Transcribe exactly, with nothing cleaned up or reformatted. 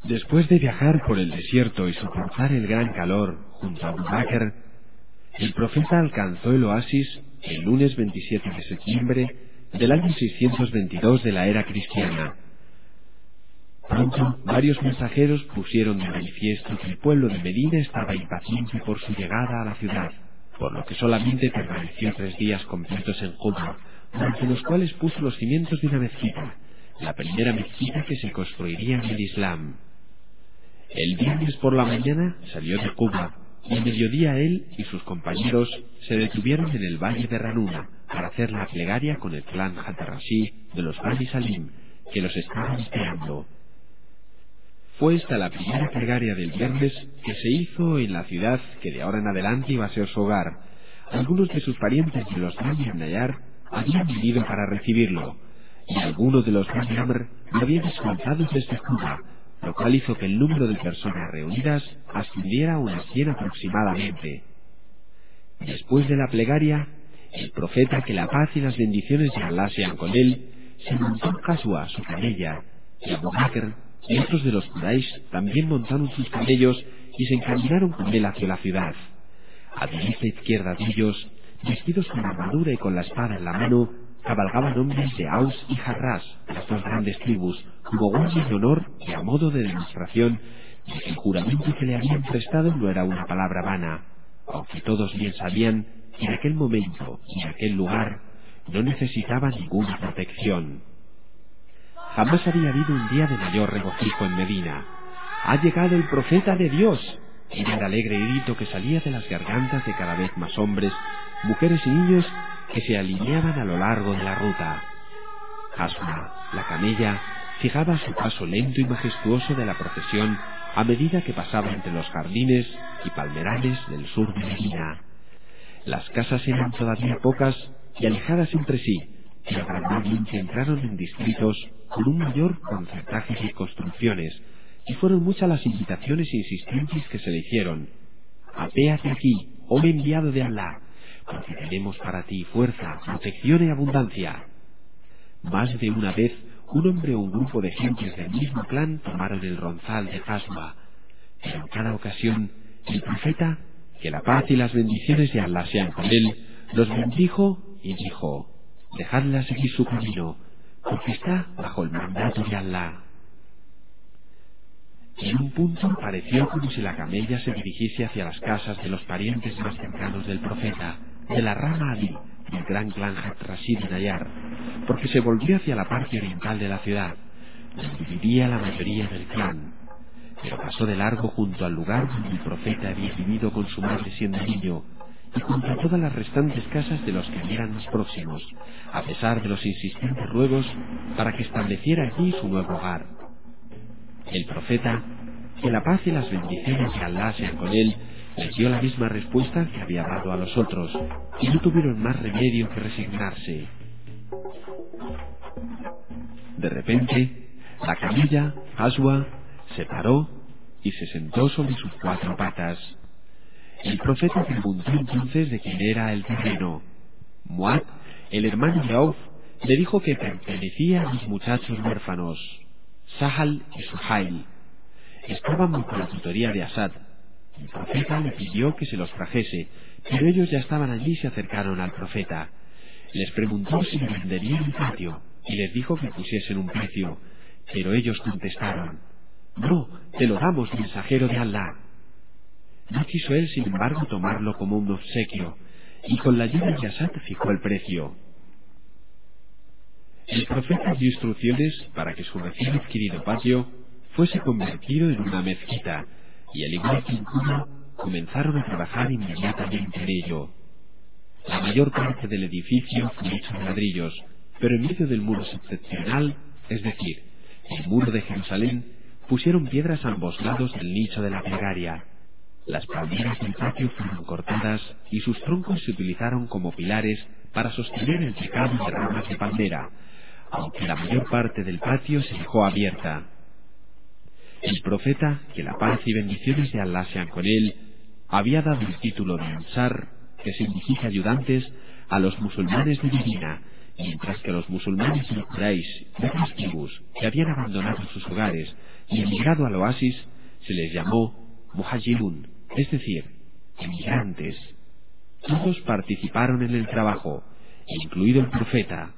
Después de viajar por el desierto y soportar el gran calor junto a Abu Bakr, el profeta alcanzó el oasis el lunes veintisiete de septiembre del año seiscientos veintidós de la era cristiana. Pronto, varios mensajeros pusieron de manifiesto que el pueblo de Medina estaba impaciente por su llegada a la ciudad, por lo que solamente permaneció tres días completos en Quba, durante los cuales puso los cimientos de una mezquita, la primera mezquita que se construiría en el Islam. El viernes por la mañana salió de Quba, y al mediodía él y sus compañeros se detuvieron en el valle de Ranuna para hacer la plegaria con el clan Hatarashi de los Bani Salim, que los estaban esperando. Fue esta la primera plegaria del viernes que se hizo en la ciudad que de ahora en adelante iba a ser su hogar. Algunos de sus parientes de los Bani Nayar habían venido para recibirlo, y algunos de los Bani Amr lo habían escoltado desde Quba, lo cual hizo que el número de personas reunidas ascendiera a unas cien aproximadamente. Después de la plegaria, el profeta, que la paz y las bendiciones de Allah sean con él, se montó en Qaswa, su camella, y Abu Bakr y otros de los Quraysh también montaron sus camellos y se encaminaron con él hacia la ciudad. A derecha e izquierda de ellos, vestidos con armadura y con la espada en la mano, cabalgaban hombres de Aus y Harras, las dos grandes tribus, como guardias de honor y a modo de demostración de que el juramento que le habían prestado no era una palabra vana, aunque todos bien sabían que en aquel momento y en aquel lugar no necesitaba ninguna protección. Jamás había habido un día de mayor regocijo en Medina. ¡Ha llegado el profeta de Dios! Era el alegre grito que salía de las gargantas de cada vez más hombres, mujeres y niños que se alineaban a lo largo de la ruta. Hasma, la camella, fijaba su paso lento y majestuoso de la procesión a medida que pasaba entre los jardines y palmerales del sur de Medina. Las casas eran todavía pocas y alejadas entre sí, pero gradualmente entraron en distritos con un mayor concertaje de construcciones, y fueron muchas las invitaciones insistentes que se le hicieron. «Apéate aquí, oh enviado de Allah, porque tenemos para ti fuerza, protección y abundancia». Más de una vez, un hombre o un grupo de gentes del mismo clan tomaron el ronzal de Qaswa, pero en cada ocasión el profeta, que la paz y las bendiciones de Allah sean con él, los bendijo y dijo: «Dejadla seguir su camino, porque está bajo el mandato de Allah». En un punto pareció como si la camella se dirigiese hacia las casas de los parientes más cercanos del profeta, de la rama Ali, del gran clan Hatrashi de Nayar, porque se volvió hacia la parte oriental de la ciudad, donde vivía la mayoría del clan, pero pasó de largo junto al lugar donde el profeta había vivido con su madre siendo niño, y junto a todas las restantes casas de los que eran más próximos, a pesar de los insistentes ruegos para que estableciera allí su nuevo hogar. El profeta, que la paz y las bendiciones de Allah sean con él, les dio la misma respuesta que había dado a los otros, y no tuvieron más remedio que resignarse. De repente, la camella, Qaswa, se paró y se sentó sobre sus cuatro patas. El profeta preguntó entonces de quién era el terreno. Muad, el hermano de Auf, le dijo que pertenecía a los muchachos huérfanos, Sahal y Suhail. Estaban bajo la tutoría de Asad. El profeta le pidió que se los trajese, pero ellos ya estaban allí y se acercaron al profeta. Les preguntó si le venderían el patio, y les dijo que pusiesen un precio, pero ellos contestaron: «No, te lo damos, mensajero de Allah». No quiso él, sin embargo, tomarlo como un obsequio, y con la ayuda de Asad fijó el precio. El profeta dio instrucciones para que su recién adquirido patio fuese convertido en una mezquita, y al igual que en Cuba, comenzaron a trabajar inmediatamente en ello. La mayor parte del edificio fue hecho de ladrillos, pero en medio del muro septentrional, es decir, el muro de Jerusalén, pusieron piedras a ambos lados del nicho de la plegaria. Las palmeras del patio fueron cortadas y sus troncos se utilizaron como pilares para sostener el tejado de ramas de palmera, aunque la mayor parte del patio se dejó abierta. El profeta, que la paz y bendiciones de Allah sean con él, había dado el título de Ansar, que significa ayudantes, a los musulmanes de Medina, mientras que los musulmanes de Quraysh y otras tribus que habían abandonado sus hogares y emigrado al oasis se les llamó muhajirun, es decir, emigrantes. Todos participaron en el trabajo, incluido el profeta,